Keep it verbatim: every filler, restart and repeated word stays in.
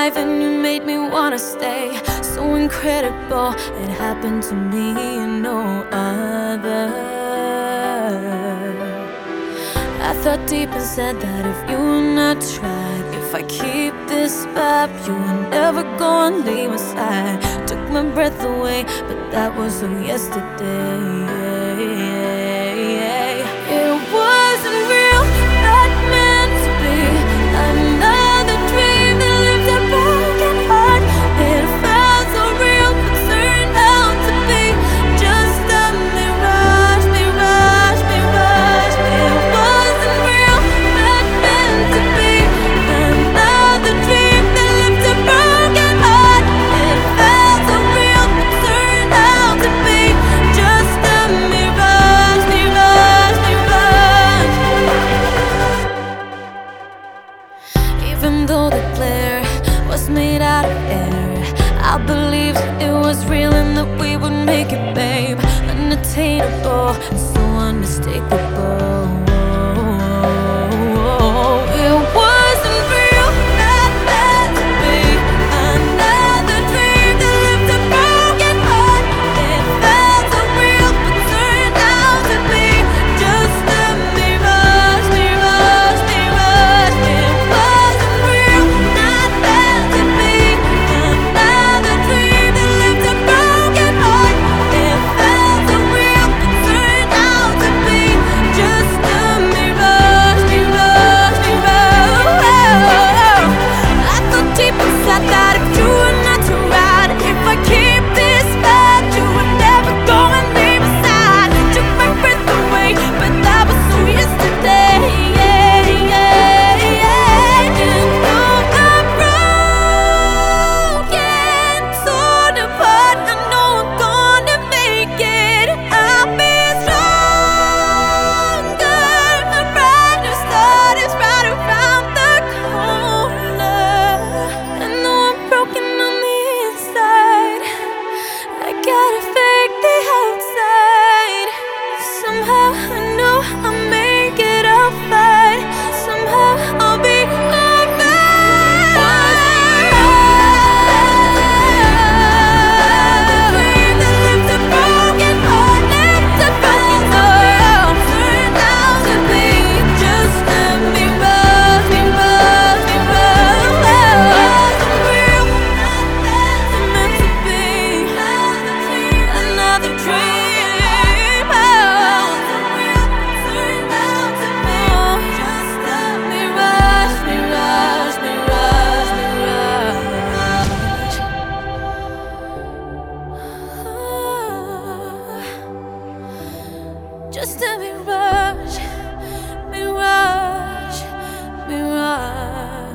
life and you made me wanna stay. So incredible, it happened to me and no other. I thought deep inside that if you and I tried, if I keep this vibe, you were never gonna leave my side. Took my breath away, but that was so yesterday. It wasn't real, not meant to be. Another dream that lived a broken heart. It felt so real, but turned out to be just a mirage, mirage, mirage. It wasn't real, not meant to be. Another dream that lived a broken heart. It felt so real, but turned out to be just a mirage, mirage, mirage. Even though the glare was made out of air, I believed it was real and that we would make it, babe. Unattainable, so unmistakable. It wasn't real, not meant to be. Another dream that lived a broken heart. It felt so real, but turned out to be just a mirage, mirage, mirage. It wasn't real, not meant to be. Another dream that lived a broken heart. It felt so real, but turned out to be just a mirage, mirage, mirage. I thought deep inside that if you were not to ride, if I keep this bad, you were never gonna leave my side. Took my breath away, but that was so yesterday. And though I'm broken, torn apart, I know I'm gonna make it. I'll be stronger. A brand new start is right around the corner. And though I'm broken on the inside, I gotta fake the outside. Somehow I know I'll make it, I'll fight. Somehow I'll be just a mirage, mirage, mirage.